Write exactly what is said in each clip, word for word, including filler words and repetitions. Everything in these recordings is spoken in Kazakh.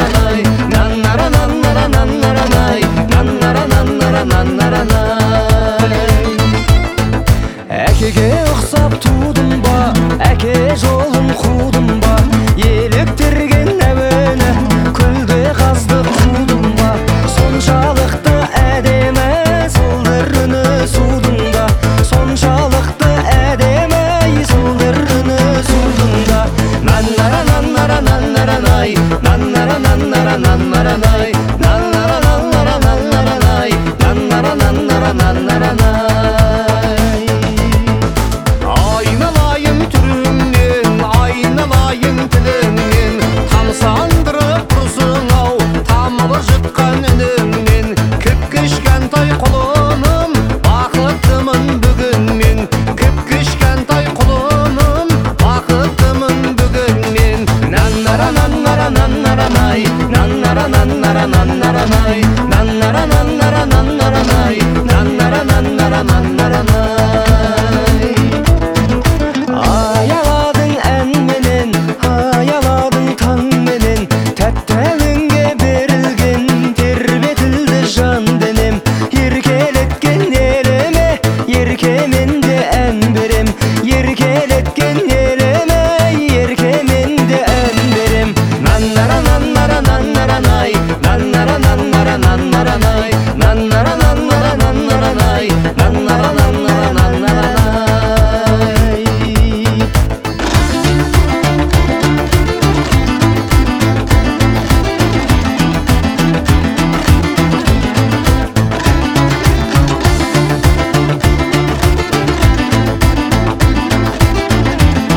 nannaranay, nannara nannara nannaranay, nannara nannara nannaranay. Әкеге ұқсап тудым ба, әке жолын қудым ба, еліктірген әуені күлде қазды қудым ба, соншалықты әдемі сылдыр үні судың да, соншалықты әдемі сылдыр үні судың да. Наннара наннара наннаранай, наннара наннара наннаранай, наннара наннара наннаранай, наннара наннара наннаранай. Aynalayım türünden, aynalayım tilinden, tamsandırıp dursun av, tamılı jıtkan önümden. Kipkişken tay kulunum, bakıttımın bugün men. Kipkişken tay kulunum, bakıttımın bugün men. Nannara nannara nannaranay, nannara nannara nannaranay, nannara nannara nannaranay, nannara nannara nannaranay. Ayaladın en menen, ayaladın tan menen, tәттәліңге берілген тербетілді жан денем. Еркелеткен еліме, еркеменде ән берем, еркелеткен еліме, еркеменде ән берем. Наннара наннара наннаранай, наннара наннара наннаранай, наннара наннара наннаранай, наннара наннара наннаранай.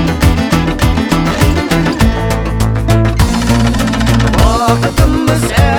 Vakıtımız